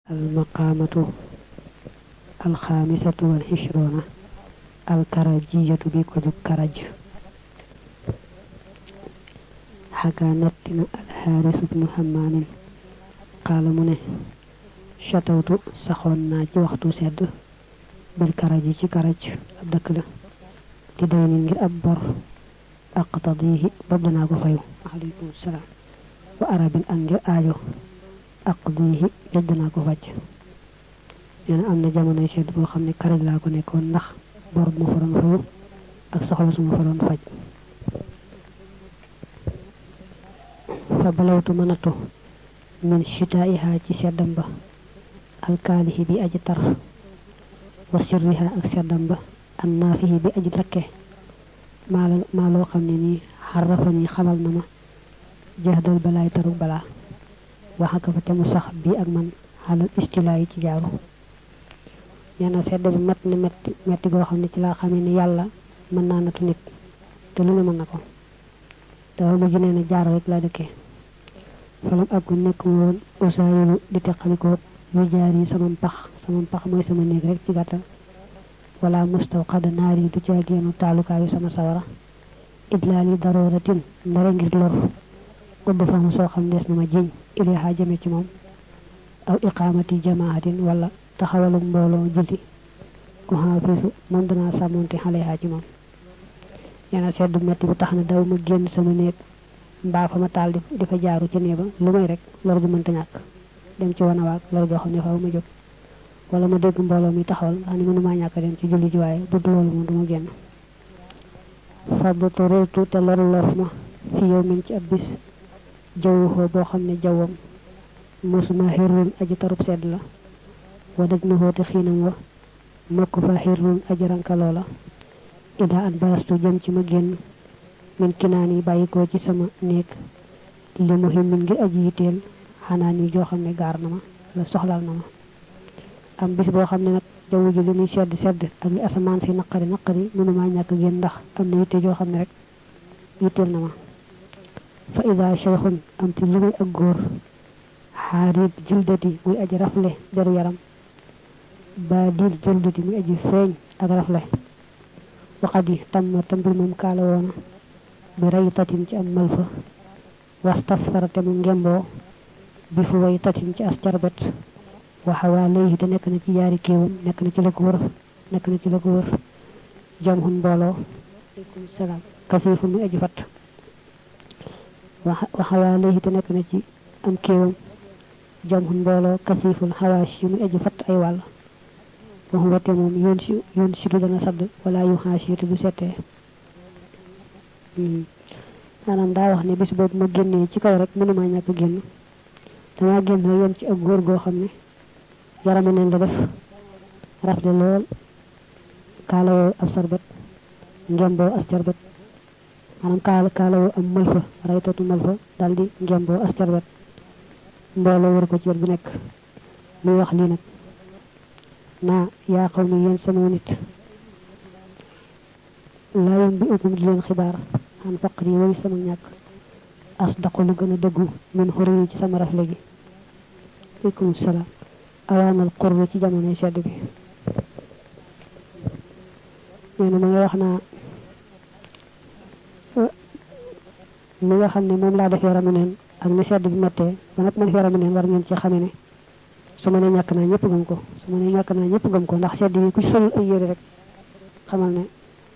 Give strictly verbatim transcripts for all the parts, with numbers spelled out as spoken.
المقامة الخامسة والعشرون الكرجية بكل كرج. حكى نتنا الحارث بن حمام قال منه شتوت سخون ci waxtu sedd bil karaji ci karaj ab dëkk la di day ni ngir ab bor aqtadihi bob dana ko fayu alaykum salaam wa arabin ak ngir aajo aqdihi joj dana ko faj neena am na jamono sedd boo xam ne karaj laa ko nekkoon ndax bor bu ma faroon fayu ak soxla su ma faroon faj fa balawtu manatu min shitaiha ci seddam ba alkaalihi bi aji tar wa sirriha ak seddam ba annaafihi bi aji rakke maa loo xam ne nii xarrafani xamal na ma jahdal balaay taru balaa waxaka fa te mu sax bii ak man xalal istilaayi ci jaaru nee na sedd bi mat na metti metti goo xam ne ci laa xamee ni yàlla mën naa natu nit te lu ne mën na ko te mujj nee na jaar rek laa dëkkee falam akku nekk woon usaayilu di teqalikoo yu jaar yi sama pax sama pax mooy sama néeg rek ci gàttal wala mustawqada naari du ca génnu taalukaayu sama sawara idlaali daruratin ndara ngir lor udd famu soo xam des na ma jiñ iliha jëme ci moom aw iqaamati jamaatin wala taxawalu mbooloo julli ku xaafisu moom danaa sàmmonte xaleha ci moom yana seddu metti bu tax na daw ma génn sama néeg mbaa fa ma taal di fa jaaru ca néeba lu may rek lor ju mënta ñàkk dem ci wana waag lor joo xam ne xaw ma jóg wala ma dégg mbooloo mi taxawal nga xam ne mënumaa ñàkk dem ci julli ji waaye bu dul loolu moom du ma génn fabtu réetu te loru lor ma fi yow min ci ab bis jawwuxoo boo xam ne jawwam mosuma xirrun aji tarub sedd la wa daj na xoote xiinam wa mokk fa xirrun aji rankaloo la ida an barastu jëm ci ma génn min kinaan yi bàyyikoo ci sama néeg li muhimmin ngir aji yitteel xanaa ni joo xam ne gaar na ma la soxlaal na ma am bis boo xam ne nag jaww ji li muy sedd sedd ak li asamaan si naqari naqari mënuma ñàkk génn ndax am na yitte joo xam ne rek yitteel na ma fa ida cheikhun am ti lu muy ak góor xaarib jildati muy aji rafle deru yaram baadil jildati muy aji feeñ ak rafle waxat yi tam tambir moom kaala woona bi ray tatin ci am malfa wastasfarate mu ngemboo bi fu way tatin ci as carbet waxawaa léegi te nekk na ci yaari kéewam nekk na ci la ko wër nekk na ci la ko wër jamhun mbooloo aleykum salaam kasiifu muy aji fat waxawaa léegi te nekk na ci am kéewam jamhun mbooloo kasiiful xawaash yu muy aji fat ay wàll waxu wate moom yoon si yoon si du dana sadd wala yu xaasiitu du settee maanaam daa wax ne bis boobu ma génnee ci kaw rek mënuma ñàkk génn damaa génn rek yem ci ak góor goo xam ne yarama neen la def rafle lool kaalawoo ab sarbet ngemboo as carbet maanaam kaala kaalawoo am malfa raytatu malfa daldi ngemboo as carbet mbooloo wër ko ci wet bu nekk muy wax lii nag naa yaa xaw mi yéen sama nit laa yom bi ukum di leen xibaar an faqri way sama ñàkk asdaqu lu gën a dëggu min xuri yi ci sama rafle gi aleykum salaam awaamal qurbi ci jamonoy sedd bi nee na ma nga wax naa mi nga xam ne moom laa def yaramu neen ak ni sedd bi mettee ba nag man yaramu neen war ngeen ci xame ne su ma ne ñàkk naa ñëpp gëm ko su ma ne ñàkk naa ñëpp gëm ko ndax sedd yi ku ci solul ay yére rek xamal ne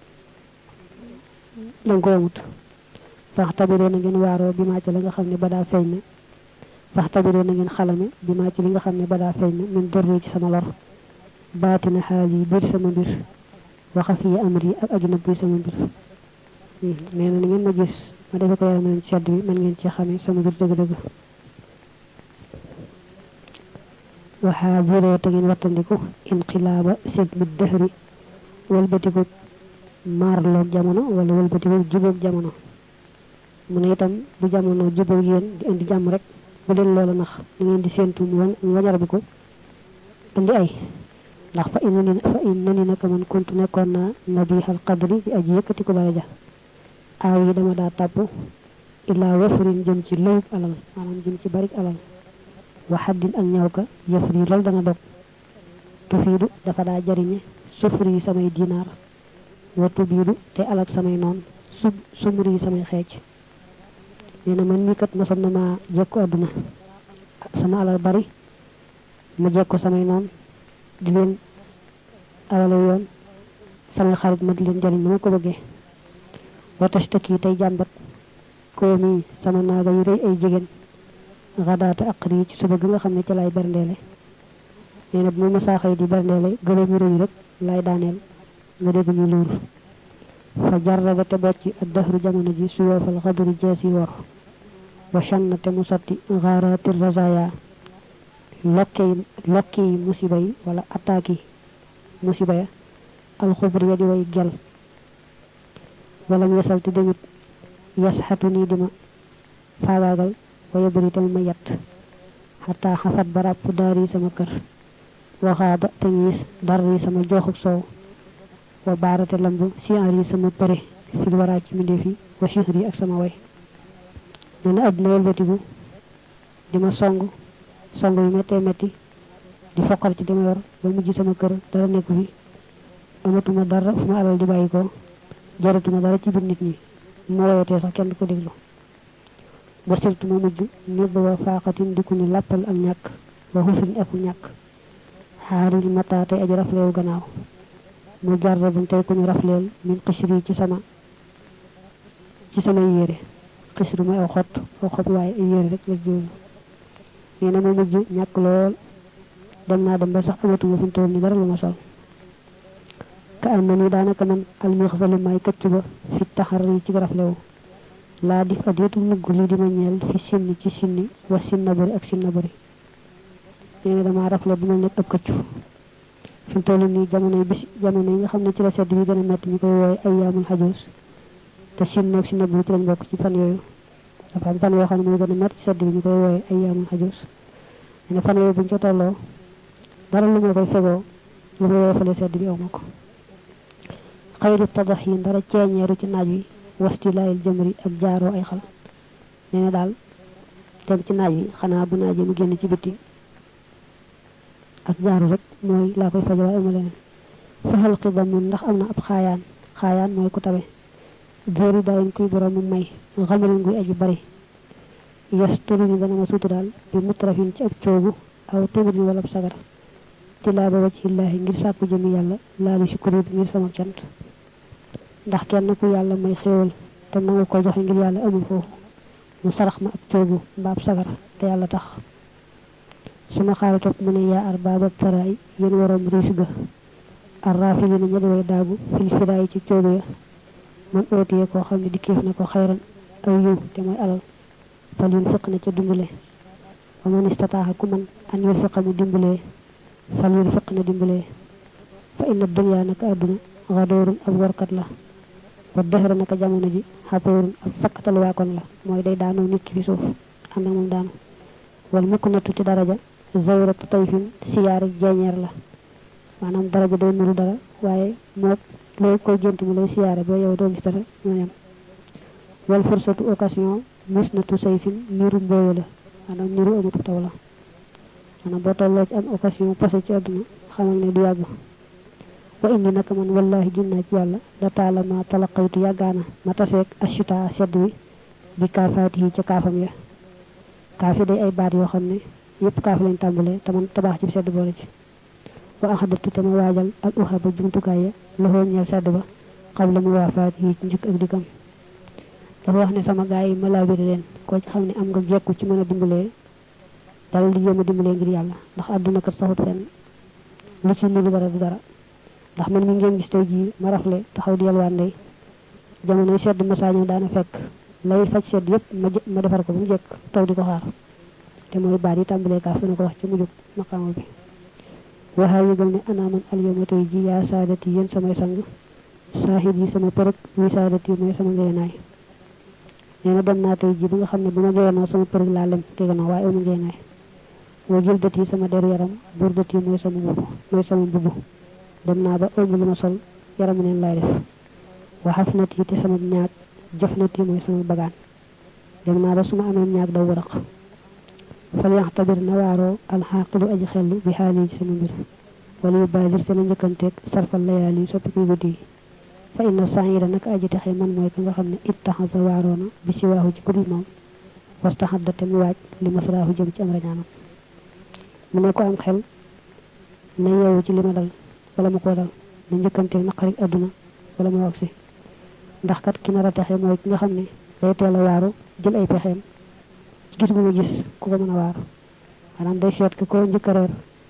danga ko yamut fax tabiroo na ngeen waaroo bi maa ci la nga xam ne ba daa feeñ ne fax tabiroo na ngeen xalame bi maa ci li nga xam ne ba daa feeñ ne min dorri ci sama lor baatina xaal yi biir sama mbir waxa fii amri ak aju na biir sama mbir nee na ni ngeen ma gis ma defe ko yaram leen ci sedd bi man ngeen ci xame sama mbir dëgg-dëgg waxaa biroo te ngeen wattandiku inqilaaba sedd bi dëxri walbatiku maarloog jamono wala walbatiku jubóog jamono mu ne itam bu jamono jubóog yéen di indi jàmm rek bu leen loola nax li ngeen di séentu mu wañar bi ko indi ay ndax fa inna ni fa inna ni naka man kuntu nekkoon naa nabihal qadri di aji yëkkati ko daraja aaw yi dama daa tàpp illaa wafurin jëm ci lëwub alal maanaam jëm ci barik alal wa haddin ak ñaw ka yafri lol dana dog tufiidu dafa daa jariñe sufri samay dinaar wa tubiidu te alak samay noon sub sumri samay xeec neena man mi kat masam na ma jekku aduna sama alal bari ma jekku samay noon di leen alale yoon samay xarit ma di leen jariñ ma ko bëggee wa tashtaki tay jàmbat ko mi sama naaga yu rëy ay jigéen gadaata aqri ci suba gi nga xam ne ci lay berndeele neena bu ma saxay di berndeele gëlëm yu rëy rek lay daaneel nga dégg ñu luur fa jarraba te bocci ak dahru jamono ji suyoofal xaduri jeesi wor wa shanna te mu sotti ghaarati razaya lokki lokki musiba yi wala attaque musiba ya al khubri ya di way gel wala yasal te demit yashatuni dima faagagal wa yabri tam ma yat hatta xafat barab daari sama kër waxaada te ñiis darri sama joxuk soow wa baarate lambu siari sama pare fil wara ci minde fi wa shihri ak sama way neena aduna welbatigu dima song song yu metti metti di fokkal ci dima yor ba mujj sama kër dara nekku fi amatuma dara fu ma alal di bayiko jaratuma dara ci bir nit ñi mo wote sax kenn ko deglu ba sirtu ma mujj ni ba faqatin diku ni lappal ak ñak wa hufin ak ñak haril mata tay aji raflew gannaaw mu jarrabu tay ko ñu rafleel min qishri ci sama ci sama yére qishru ma aw xott aw xott waaye ay yére rek la jël neena ma mujj ñak lool dem naa dem ba sax amatuma fi tool ni dara lu ma sol ka amani daanaka man al mixsalu may këcc ba fi taxarri ci raflew laa dif adeetu mugg li di ma ñeel fi sinni ci sinni wa sinna bari ak sinna bari neena dama rafle bu ma nekk ab këccu fi tollu ni jamono bis jamono yi nga xamne ci la sedd bi gëna metti ñu koy woy ayyamul hajus te sinna ak sinna bari ci lañ bokk ci fan yoyu dafa am fan yo xamne mo gëna metti sedd bi ñu koy woy ayyamul hajus neena fan yoyu buñ ci tollo dara lu ma koy fego lu ma yofale sedd bi awmako khayru tadahin dara ceñeeru ci naaj wi wastilail jamri ak jaaro ay xal neena dal dem ci naaj wi xana bu naaj mu genn ci biti ak jaaro rek moy la koy fajwa am leen fa hal qidam ndax amna ab xayaan xayaan moy ku tabe góori dañ koy borom may xamal nguy aji bari yasturu ni dana ma sutural bi mutrafin ci ab ciobu aw tebri wala sagar tilaba wajhillahi ngir sakku jëmi yalla la li shukru ngir sama cant ndax kenn ku yalla may xewal te nangu ko joxe ngir yalla amul fofu mu sarax ma ab ciobu mbab sagar te yalla tax suma xaala top mu ne ya arbaba taray yeen warom risga arrafili ni ñade way daagu fil fiday ci ciobu ya man otiye ko xamni dikef na ko xayran aw yu te moy alal falin fiq na ci dimbulé wa man istataha kuman an yulfiqa mu dimbulé falin fiq na dimbulé fa inna dunya nak aduna gadorun ab warkat la wa dahra nak jamono ji haporun ab fakatal wa kon la moy day daanu nit ki fi suuf and ak mom daanu wal mukunatu ci daraja zawrat tayfin siyar jeñer la manam daraja day nuru dara waye mo loy koy jent mu lay siyaré bo yow do gis dara ñam wal fursatu occasion musnatu sayfin niru mboyo la manam niru amatu taw la manam bo tollo ci am occasion passé ci aduna xamal ne du yag wa inni naka man wallahi jinna ci yalla la taala ma talaqaytu yagana ma tassek ashita seddu bi kafati ci kafam ya kafi day ay baat yo xamne yépp kaaf lañ tambulé te man tabax ci sedd boole ci wa akhadtu tama wajal ak uhaba jumtukaay ya la ho ñal sedd ba qabla mu wafaat yi ci njëkk ak dikam dafa wax ne sama gaay yi ma laa wéri leen ko ci xam ne am nga jekku ci mën a dimbalee dal di yéem a dimbalee ngir yàlla ndax àdduna kat saxut fenn lu ci nilu dara du dara ndax man mi ngeen gis tey jii ma rafle taxaw di yalwaan day jamono sedd ma sañu daana fekk lay faj sedd yépp ma ma defar ko bu jekk taw di ko xaar te moy baat yi tàmbalee kaa fi na ko wax ci mujub maqaama bi waxa yëgal ne ana man al yawma tey ji yaa saadati yéen samay sang saahid yi sama përëg wi saadati mooy sama ngeenaay neena dem naa tey ji bi nga xam ne bu ma ngeenoo sama përëg laa lem tegana waaye amu ngeenaay wa jildati sama der yaram burdati mooy sama mbubu mooy sama mbubu dem naa ba ëmb lu ma sol yaram neen lay def wa hafnati te sama ñaak jëfnati mooy sama bagaan dem naa ba suma amee ñaak daw waraq fal yaxtabir na waaroo alxaaqilu aji xellu bi xaali ci sama mbir wala yu baadir te na njëkkanteeg sarfal layaali soppikuy guddi yi fa inna saida naka aji texe man mooy ka nga xam ne ittaxasa waaroona bi si waaxu ci kudul moom wastaxadda te mu waaj li masraahu jëm ci am rañaanam mu ne ko am xel na yeewu ci li ma dal wala mu ko dal na njëkkanteeg naqarik adduna wala mu wax si ndax kat ki nar a texe mooy ki nga xam ne day teel a waaru jël ay pexeem gis bu mu gis ku ko mën a waaru maanaam day seet ki ko njëkk a reer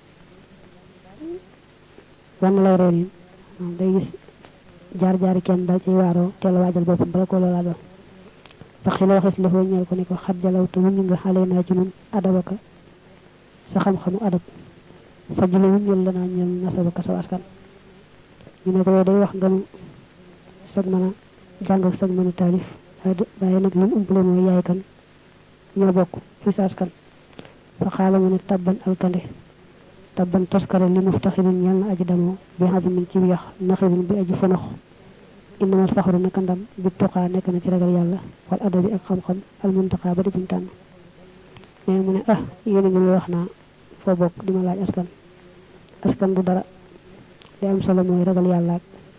wann lay reer yi day gis jaar jaari kenn dal ci waaroo teel a waajal boppam bala ko loolaa dal faxi la waxes lafoo ñeel ko ne ko xat jalawtu wuñu nga xale naa ci nun adabaka sa xam-xamu adab fajjula wuññel la naa ñeel nasabaka sa askan ñu ne ko yow day wax nga nu sag mën a jàng ak sag mën a taalif waaye nag li mu umpale mooy yaay kan ñoo bokk fi sa askan fa xaala mu ne tabban alkande tabban toskare li muftaxirin ñeel na aji damoo bi xazimin ci yax naxirin bi aji fonox innamal faxru naka ndam bi tuqaa nekk na ci ragal yàlla wal adabi ak xam-xam al muntaqa ba di buñ tànn mais mu ne ah yéen a ngi wax naa foo bokk di ma laaj askan askan du dara li am solo mooy ragal yàlla ak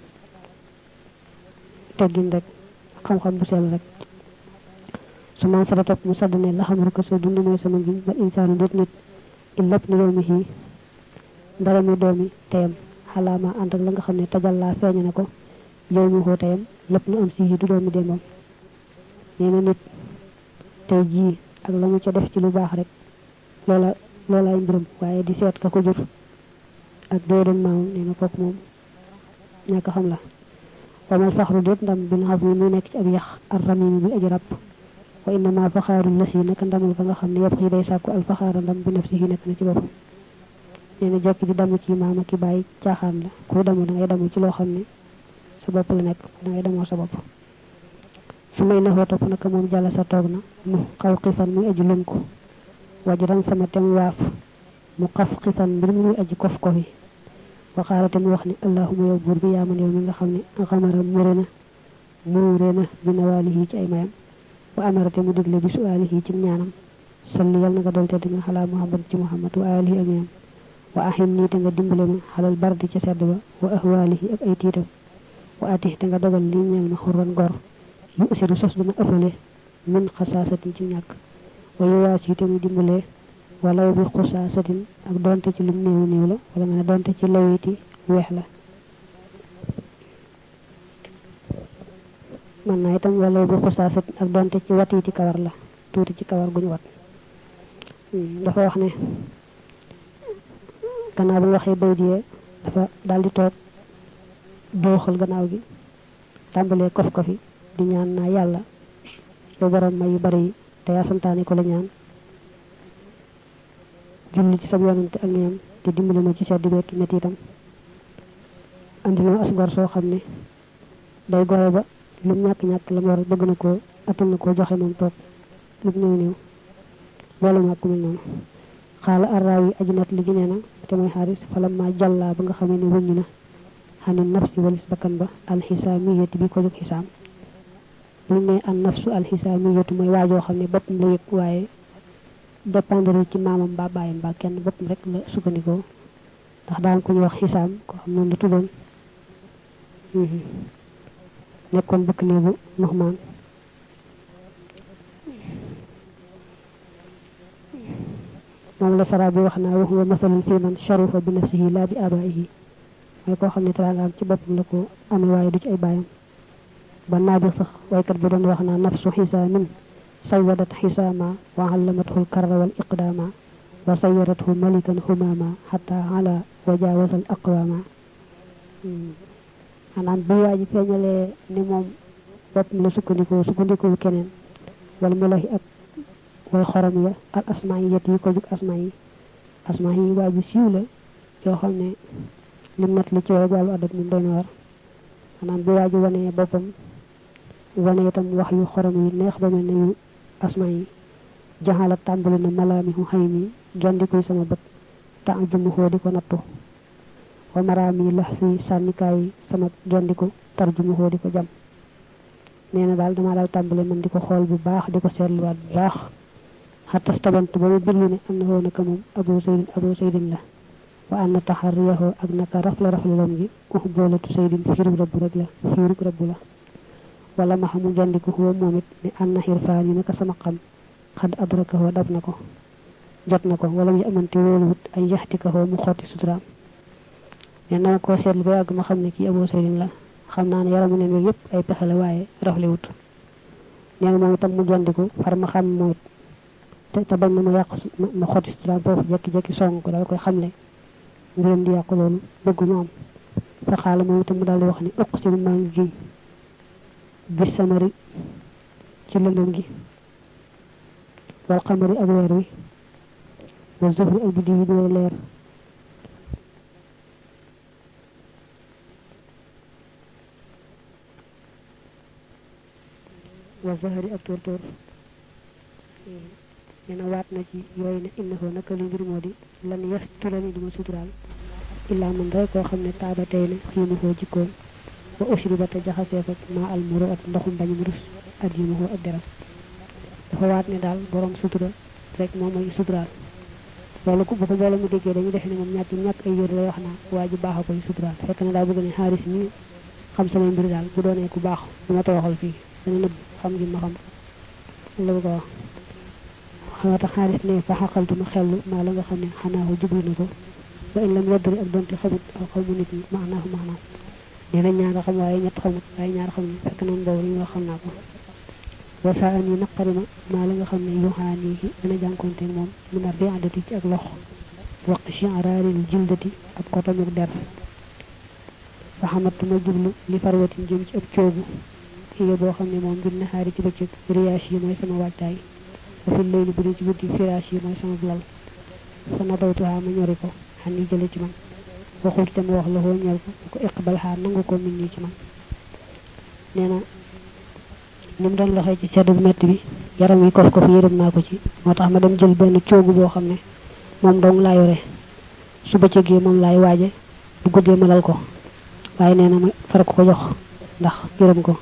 teggin rek xam-xam bu sell rek su ma sa topp mu sadd ne la xam rek sa dund mooy sama ngiñ ba insaanu nit nit il lépp ni doomi xii ndara mi doomi teyam xalaama ànd ak la nga xam ne tajal laa feeñe na ko yow mu xoo teyam lépp na am si yi du doomi démbam nee na nit tey jii ak la mu ca def ci lu baax rek loola loolaay mbiram waaye di seet ka ko jur ak déedéen maamam nee na kooku moom ñàkk xam la wamal faxru déet ndam bin xas mi muy nekk ci ab yax ar ramimi bi aji ràpp wa innama faxaaru la si naka ndamul ka nga xam ne yëpp yi day sàkku alfaxaara ndam bi naf si yi nekk na ci boppam nee na jekk di damu ci maama ki bàyyi caaxaan la kuy damu da ngay damu ci loo xam ne sa bopp la nekk da ngay damoo sa bopp su may naxoo topp naka moom jàlla sa toog na mu xaw xifan muy aji lunku wajuran sama tem waaf mu xaf xifan mbir mi muy aji kof kofi waxaala te mu wax ni allahuma yow buur bi yaa man yow mi nga xam ne xamara mure na muure na bi nawaalihi ci ay mayam wa amara te mu digle bi suaalihi ci ñaanam salli yal na nga dool te di nga xalaa muhammad ci muhammad wa alihi ak ñoom wa ahim nii te nga dimbale ma xalal bardi ca sedd ba wa ahwaalihi ak ay tiitam wa atix te nga dogal li ñeel ma xurran gor yu usiru sos dana ëffale min xasaasatin ci ñàkk wa yowaas yi te mu dimbalee walaw bi xusaasatin ak donte ci lim néew néew la wala nga ne donte ci lawiti weex la man naa itam walaw bi xusaasatin ak donte ci watiiti kawar la tuuti ci kawar guñu wat dafa wax ne gannaaw bi waxee bay diyee dafa daal di toog dooxal gannaaw gi tàmbalee kof kofi di ñaan naa yàlla yow borom may yu bari yi te yaa santaane ko la ñaan julli ci sab yonante ak ñoom te dimbali ma ci sedd bekki metti itam andi ma asgor soo xam ne day gore ba lu ñàkk-ñàkk la mu war bëgg na koo attan na koo joxe moom toog lu néew néew boole ma ku mel noonu xaala arraaw yi aji nat li gi nee na te mooy xaaris falam ma jàllaa ba nga xamee ne wëññi na xani nafsi walis bakkan ba alxisaamiyati bi ko jóg xisaam lu ne an nafsu alxisaamiyatu mooy waajoo xam ne boppam la yëg waaye dépendre ci maamam mbaa bàyyam mbaa kenn boppam rek la sukkandikoo ndax daan ko ñu wax xisaam ko xam noonu la tuddoon nekkoon bëkk néegu Nuxmaan moom la sara bi wax naa wax wa masalul fi man sharufa bi nafsihi laa bi abaihi mooy koo xam ne teraangaam ci boppam la ko amee waaye du ci ay bàyyam ba naa bi sax waykat bi doon wax naa nafsu xisaamin sayyadat xisaama wa allamathu lkarra wal iqdaama wa sayyarathu malikan xumaama xata ala wajaawasal aqwaama maanaam bi waa ji feeñalee ni moom boppam la sukkandikoo sukkandikoo keneen wala melahi ak way xorom ya al asmaa yi yet yi ko jug asmaa yi asmaa yi waa ju siiw la yoo xam ne lim nat li ci way wàllu adab moom doy na war maanaam bi waa ji wane boppam wane itam wax yu xorom yi neex ba mel ne yu asmaa yi jaxalat tàmbali na malaami xu xëy mi gendikuy sama bët ta jumu xoo di ko nattu wa maraami lax fi sànnikaay sama gendiku tar jumu xoo di ko jam nee na daal dama daal tàmbali man di ko xool bu baax di ko seetluwaat bu baax hatta stabantu ba mu birlu ne am na hoo naka moom abu saydin abu saydin la wa anna taharriyahu ak naka rafla raflalam gi ux boolatu saydin fiirug rabbu rek la fiirug rabbu la wala ma xamul jandiku huwa moom it ne anna xirfaan yi naka sama xam xad adrakahu dab na ko jot na ko wala mu amante wóoluwut ay yaxtikahoo mu xotti suturaam ne na ko seetlu ba yàgg ma xam ne kii abu saydin la xam naa ne yaramu neen yooyu yëpp ay pexe la waaye raflewut nee na moom itam mu jandiku far ma xam moom it te te bañ na ma yàqu ma xotti suturaam foofu jekki-jekki song ko daal koy xamle mbiram di yàqu loolu bëggu mu am fa xaala moom itam mu daal di wax ni uqsimu maa ngi giñ bis samari ci lëndëm gi wal xamari ak weer wi wa zuhri ak biddiw yi di leer wa zahari ak tóor tóor nee na waat na ci yooyu ne innahu naka li mbir moo di lan yasturani duma suturaal illaa man rek koo xam ne taaba tey ne xiimuhoo jikkoom wa ushriba te jaxasee fa maa al muru at ndoxum bañum rus at yimuhoo ak deram dafa waat ne daal borom sutura rek moom mooy suturaal loolu bu ko mbooloo mu déggee dañu defe ne moom ñàkk ñàkk ay yër lay wax naa waa ji baax a koy suturaal fekk na daa bëgg ne xaaris mi xam sama mbir daal bu doonee ku baax du ma tooxal fii dana nëbb xam gi ma xam la bëgg a wax xamaa tax xaaris ne fa xaqaltuma xellu maa la nga xam ne xanaa ko jublu na ko ba in lam yaddari ak donte xamut aw xaw mu nit ñi maanaahu maanaam nee na ñaar xam waaye ñett xamut waaye ñaar xam ne fekk noonu boobu li nga xam naa ko wasa an yi naqari ma maa la nga xam ne yuxaanii dana jànkonteeg moom min a riadati ci ak lox waqti chi'raaril jildati ak kotomuk der fa xamatuma jublu li farwatin jëm ci ab coogu iyo boo xam ne moom bir naxaari ci bëccëg riyaas yi mooy sama waajtaay wa fi layli bu dee ci guddi firaas yi mooy sama lal fa nadawtuhaa ma ñori ko xan yi jële ci man waxul te ma wax la hoo ñeel ko ko iqbal xaa nangu ko min ñi ci man nee na ni mu doon loxee ci sedd bu metti bi yaram yi kof kof yërëm naa ko ci moo tax ma dem jël benn coogu boo xam ne moom dong laa yore su bëccëgee moom laay waaje bu guddee ma lal ko waaye nee na ma far ko ko jox ndax yërëm ko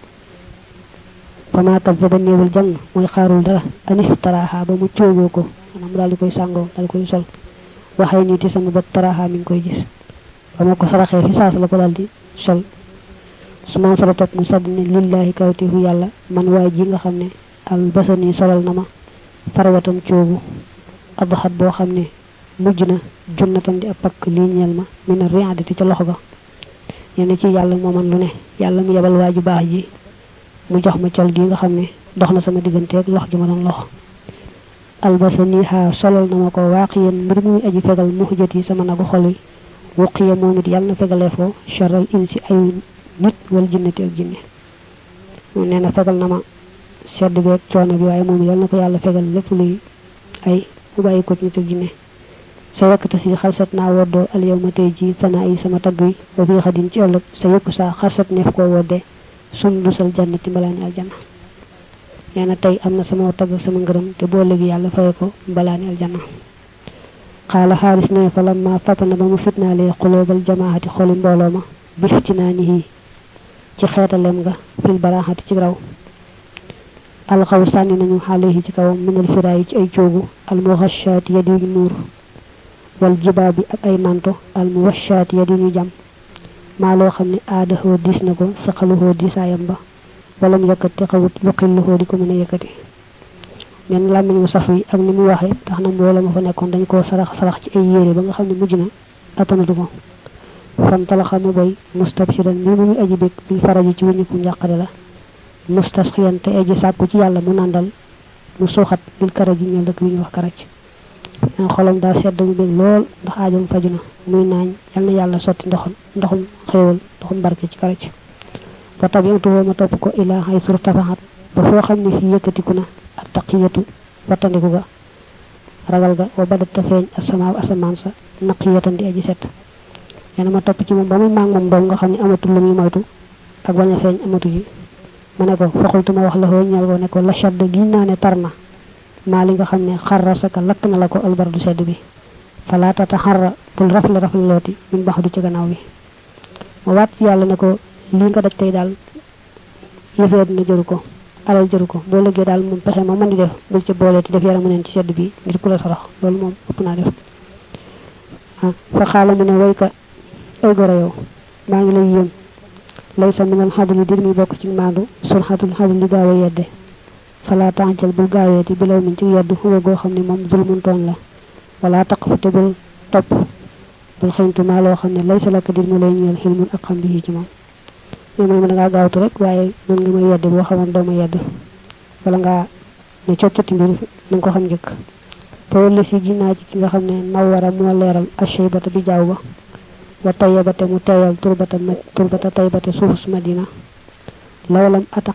fa maa kab fa ba néewul jàng mooy xaarul dara anif taraaxa ba mu coogoo ko maanaam daal di koy sàngoo daal di koy sol waxee nii ti sama bët taraaxa mi ngi koy gis ba ma ko saraxee fi saas la ko daal di sol su ma sara topp mu sadd ne lillahi kawtifu yàlla man waay ji nga xam ne al basani solal na ma farwatan coogu adxat boo xam ne mujj na junnatan di ab pakk lii ñeel ma mina riadati ca loxo ga ñene ci yàlla moo man lu ne yàlla mu yebal waa ju baax ji mu jox ma col gi nga xam ne dox na sama digganteeg lox ji ma doon lox albasani xaa solal na ma ko waaqiyan mbir muy aji fegal muxjat yi sama nagu xol yi wuqiya moom it yàlla na fegalee foo charal insi ay nit wal jinnati ak jinne nee na fegal na ma sedd beeg coono bi waaye moom yàlla na ko yàlla fegal lépp luy ay mu bàyyi ko nit ak jinne sa yëkkata si xalsat naa woddoo al yow ma tey ji fanaa yi sama tagg yi ba fii xadin ci ëllëg sa yëkku saa xalsat neef koo woddee sun dusal jannati mbalaani aljanna nee na tey am na sama tagg sama ngërëm te boo léegi yàlla faye ko mbalaani aljanna xaala xaalis ne fa lamma fatana ba mu fitnaalee xuloobal jamaahati xoli mbooloo ma biftinaanihi ci xeetalem nga fil baraxati ci raw alxaw sànni nañu xaalehi ci kawam minal firaayi ci ay coogu almuwashaati ya di ñu muur wal jibaabi ak ay manto almuwashaati ya di ñu jam maa loo xam ne aada xoo diis na ko saqaluxoo diisaayam ba wala mu yëkkati xawut luqilluxoo di ko mën a yëkkati nen làmmiñ mu saf yi ak ni mu waxee tax na mbooloo ma fa nekkoon dañ koo sarax sarax ci ay yére ba nga xam ne mujj na attanatu ko fan talaxa mu boy mustabshiran mi mu aji bég bil faraji ci wuñu ko njàqare la mustasxiyan te aji sàkku ci yàlla mu nàndal mu suuxat bil karaji ñeel dëkk bi ñu wax karaj xolam daa sedd mu bég lool ndax aajam faju na muy naañ yal na yàlla sotti ndoxam ndoxum xéewal ndoxum barke ci karaj fa tabiatuhoo ma topp ko ilaa xay sur tafaxat ba foo xam ne fii yëkkatiku na ak taqiyatu wattandiku ga ragal ga wa badat ta feeñ asamaaw asamaan sa naqiyatan di aji set nee ma topp ci moom ba muy maag moom doom nga xam ne amatul lu muy moytu ak bañ a feeñ amatu ji ma ne ko faxultu ma wax la xoo ñeel ko ne ko la shadd gi naa ne tar na maa li nga xam ne xarra saka lakk na la ko albardu sedd bi falaatata xarra bul rafle rafle looti min bax du ci gannaaw bi ma waat ci yàlla ne ko lii nga daj tey daal yëfee dina jëru ko alal jëru ko bo lëggee daal moom pexe ma mën di def bul ci boole ti def yaramu neen ci sedd bi ngir ku la sarax loolu moom ëpp naa def fa xaala mu ne wayka ay goro yow maa ngi lay yéem lay sa minal xadli dir mi bokk ci maandu sul xatul xadli gaaw a yedde fala tàncal bul gaaweeti bilaw min ci yedd xuwa goo xam ne moom zulmun tooñ la wala taqfute bul topp bul xëyntu maa loo xam ne lay sa lakk dir mu lay ñeel xilmun ak xam bi ci moom ñoom mën nga gaawtu rek waaye mën nga may yedd boo xamoon doo ma yedd wala nga ne coccati mbir na nga ko xam njëkk tawalla si ginnaa ci ki nga xam ne nawara moo leeral ashaybata bi jaaw ba wa tayyabata mu tayal turbata turbata taybata suufus madina lawalam ata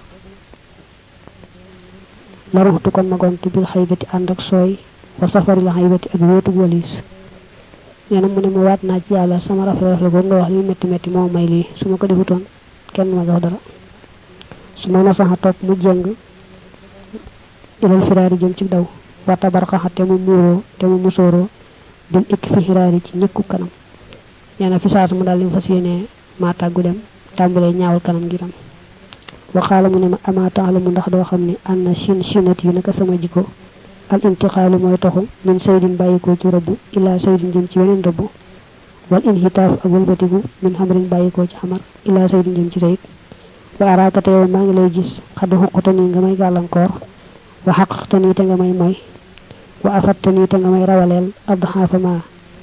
la ruxtu kon ma gontu bil xaybati ànd ak sooy wa safari la xaybati ak wéetug walis neena mu ne ma waat naa ci yàlla sama rafet rafet boobu nga wax li metti metti moo may lii su ma ko defutoon kenn ma jox dara su ma nasaxa topp mu jeng ilal firaari jëm ci daw wa tabarxaxa te mu muuroo te mu musooroo bil ik fi xiraari ci ñëkku kanam neena fi saatu mu daal li mu fas yéene maa tàggu dem tàmbalee ñaawal kanam gi tam waxaala mu ne ma ama taalamu ndax doo xam ne anna shin shinat yi naka sama jikko al intiqaalu mooy toxu min saydin bàyyikoo ci rëbb ila saydin jëm ci weneen rëbb wal inhitaaf ak walbatigu min xamrin bàyyikoo ci xamar ila saydin jëm ci sayid wa araakate yow maa ngi lay gis xaddu xuqutani nga may gàllankoor wa xaqtani te nga may moy wa afattani te nga may rawaleel adxaafa ma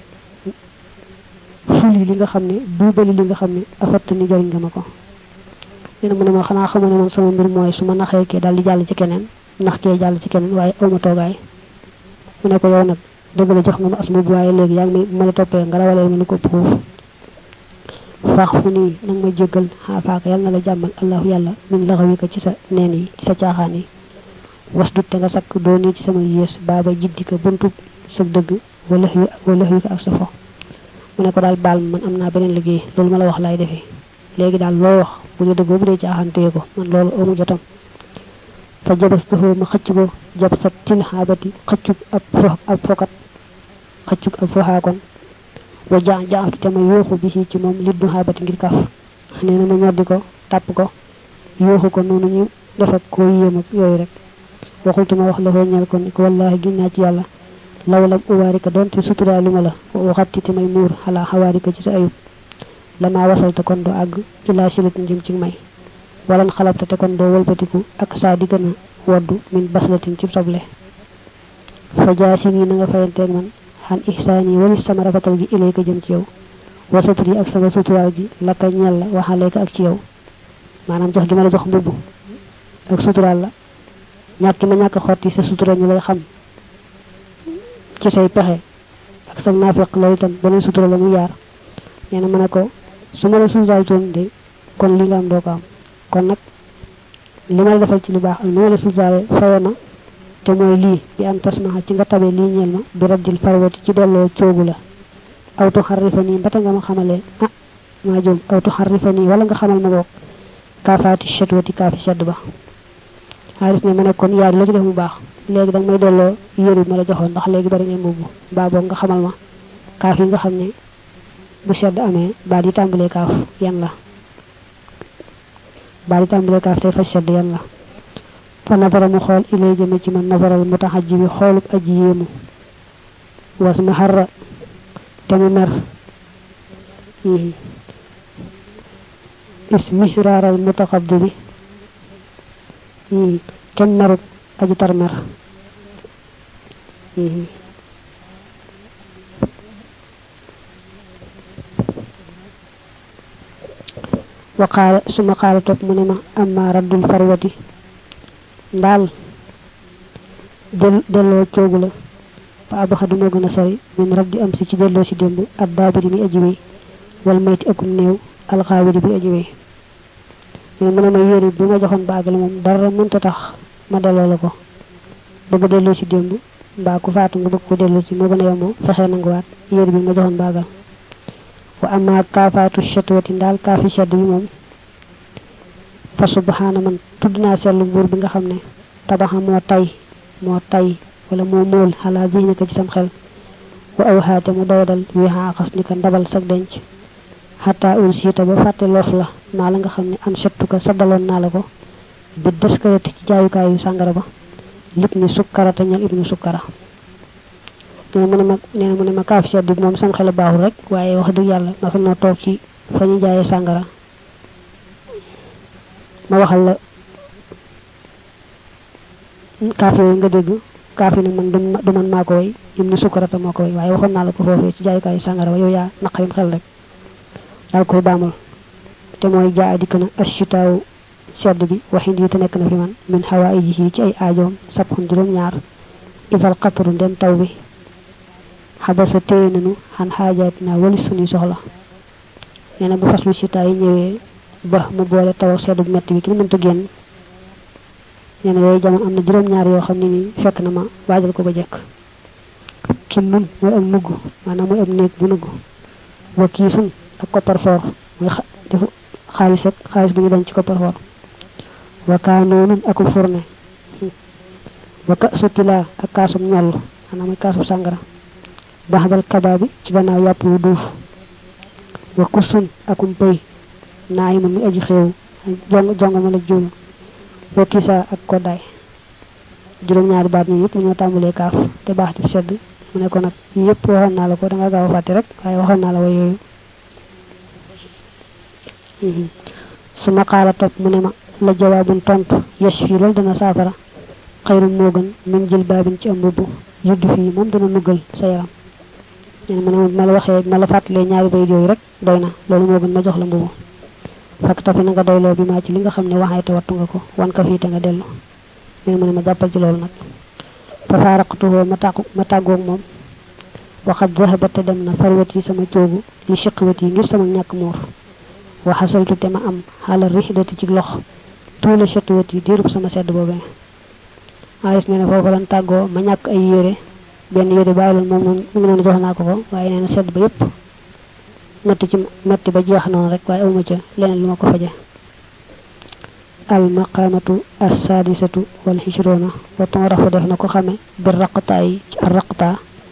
fuli li nga xam ne duubali li nga xam ne afattani jariñ nga ma ko neena mu ne ma xanaa xamu ne man sama mbir mooy su ma naxee kee daal di jàll ci keneen ndax kee jàll ci keneen waaye awma toogaay mu ne ko yow nag dëgg la jox nga ma asma bu waaye léegi yaa ngi ma la toppee nga rawaleel ma lu ko puuf faax fu nii nag ma jéggal xaafaaka yal na la jàmmal allahu yàlla min laxawi ko ci sa neen yi ci sa caaxaan yi wasdut te nga sakk doo nii ci sama yées baaba jiddi ko buntu sa dëgg wala wi wala wi ko ak sa fo mu ne ko daal baal man am naa beneen liggéey loolu ma la wax laay defee léegi daal loo wax bu ñu dëggoo bu dee caaxaan téye ko man loolu amu jotam fa jabastuhu ma xëcc ko jab sa tilxaabati xëccug ab fo ab fokat xëccug ab foxaakon wa jaa jaatu te ma yooxu bi ci moom liddu xaabati ngir kaf nee na ma ñoddi ko tàpp ko yooxu ko noonu ñu def ak koo yéem ak yooyu rek waxultu ma wax la foo ñal ko ni ko wallaahi ginnaa ci yàlla law lam uwaarika doonte suturaalu ma la wa waxatti te may muur xalaa xawaarika ci sa ayub lama wasalta kon doo àgg ilaa silit njëm ci may walan xalabta te kon doo wëlbatiku ak saa di gën a waddu min baslatin ci soble fa jaasi nii na nga fayanteeg man xan ihsaani walis sama rafetal gi ilayka jëm ci yow wa sutri ak sama suturaal gi lakka ñel la waxaleeka ak ci yow maanaam jox gi ma la jox mbubb ak suturaal la ñàkk ma ñàkk xotti sa sutura ñu lay xam ci say pexe ak sa naafiq loolu itam beneen sutura la mu yaar nee na ma ne ko su ma la suturaal toon de kon li nga am doo ko am kon nag li ma la defal ci lu baax ak li ma la suturaale fayo na te mooy lii bi am tasmaxa ci nga tabe lii ñeel ma bi raddil farwati ci delloo coogu la awtu xarrifa nii mbata nga ma xamalee ah maa jum awtu xarrifa nii wala nga xamal ma boog kaafaati chetwati kaafi sedd ba xaalis ne ma ne kon yaari la ci def mu baax léegi danga may delloo yëri ma la joxoon ndax léegi bari ngay mbubb mbaa boog nga xamal ma kaaf yi nga xam ne bu sedd amee baa di tàmbalee kaaf yan la baa di tàmbalee kaaf tey faj sedd yan la fa nafara mu xool ilay jëme ci man nafaral mu tax aji bi xoolub aji yéemu was mu xarra te mu mer ismihraaral mutaqabdi bi te merut aji tar mer wa qaala suma qaala topp mu ne ma amma raddul farwati ndaal del delloo coogu la fa abaxadu moo gën a sori min raddi am si ci delloo si démb ak daabiri mi aji wey wal mayti akum néew alxaawiri bi aji wey mais mu ne ma yére bi ma joxoon baagal moom dara mënta tax ma delloo la ko bëgg delloo si démb mbaa ku faatu nga bëgg ko delloo si moo gën a yomb fexee nanguwaat yére bi ma joxoon baagal wa amma kaafaatu chetwati ndaal kaafi sedd bi moom fa subhaana man tudd naa seetlu buur bi nga xam ne tabaxa moo tay moo tay wala moo móol xalaa zihni ko ci sam xel wa aw xaate mu doydal wi xaaxas ni ko ndabal sag denc xataa un siita ba fàtte loof la naa la nga xam ne an settu ko saddaloon naa la ko bi deskarati ci jaayukaayu sàngara ba lip ni sukkara te ñal ibnu sukkara nee mu ne ma nee mu ne ma kaaf sedd bi moom sam xel baaxul rek waaye wax dëgg yàlla ma fa noo toog ci fa ñu jaayee sàngara ma waxal la kaaf yooyu nga dégg kaaf yi nag man du man maa ko way ibnu sukkara te moo ko way waaye waxoon naa la ko foofee ci jaayukaayu sàngara ba yow yaa naqarim xel rek daal koy baamul te mooy jaa dikk na ashitaaw sedd bi waxin yi te nekk na fi man min xawaaiji ci ay aajoom sabxun juróom ñaar isal xataru ndem taw bi xabasa téye nanu xan xaajaat naa walis suñuy soxla nee na bu faslu sitaa yi ñëwee ba mu boole taw ak sedd bu metti bi ki mënta génn nee na yooyu jamono am na juróom ñaar yoo xam ne ni fekk na ma waajal ko ba jekk kim nun mooy am mugg maanaam mooy am néeg bu nugg wa kiisun ak kopparfoor mooy xaalis ak xaalis bu ñu dañ ci kopparfoor wa kaanoonun akum fourne wa ka sutila ak kaasum ñoll maanaam mooy kaasum sàngara baxdal kabaabi ci gannaaw yàpp wu duuf wa kusun akum pëy naa yi mun mi aji xeew jong jong ma la juum wa kisa ak koddaay juróom-ñaari baat ñi yëpp ñoo tàmbalee kaaf te baax ci sedd mu ne ko nag yëpp waxoon naa la ko da nga gaaw a fàtte rek waaye waxoon naa la way yooyu su ma xaala topp mu ne ma la jawaabun tontu yes fii loolu dana saafara xayru moo gën min jël baabin ci am mbubb yudd fii moom dana nuggal sa yaram ñene ma ne ma la waxee ma la fàttalee ñaari bayit yooyu rek doy na loolu moo gën ma jox la mbubb fak tafi na nga doyloo bi maa ci li nga xam ne waxee te wattu nga ko wan ka fii te nga dellu mais mu ne ma jàppal ci loolu nag fa faaraqtuhoo ma tàggu ma tàggoog moom waxat zahabat te dem na farwat yi sama coogu li siqwat yi ngir sama ñàkk muur waxasaltu te ma am xaala rixdati ci lox tuula chatwat yi diirub sama sedd boobee alis nee na foofu lan tàggoo ma ñàkk ay yére benn yére bàyyi loon moom noonu mu ngi noonu jox naa ko ko waaye nee na sedd ba yépp metti ci metti ba jeex noonu rek waaye awma ca leneen lu ma ko faje al maqamatu as sadisatu wal hijrona wa ton rafu def na ko xame bir raqtaa yi ci ar raqtaa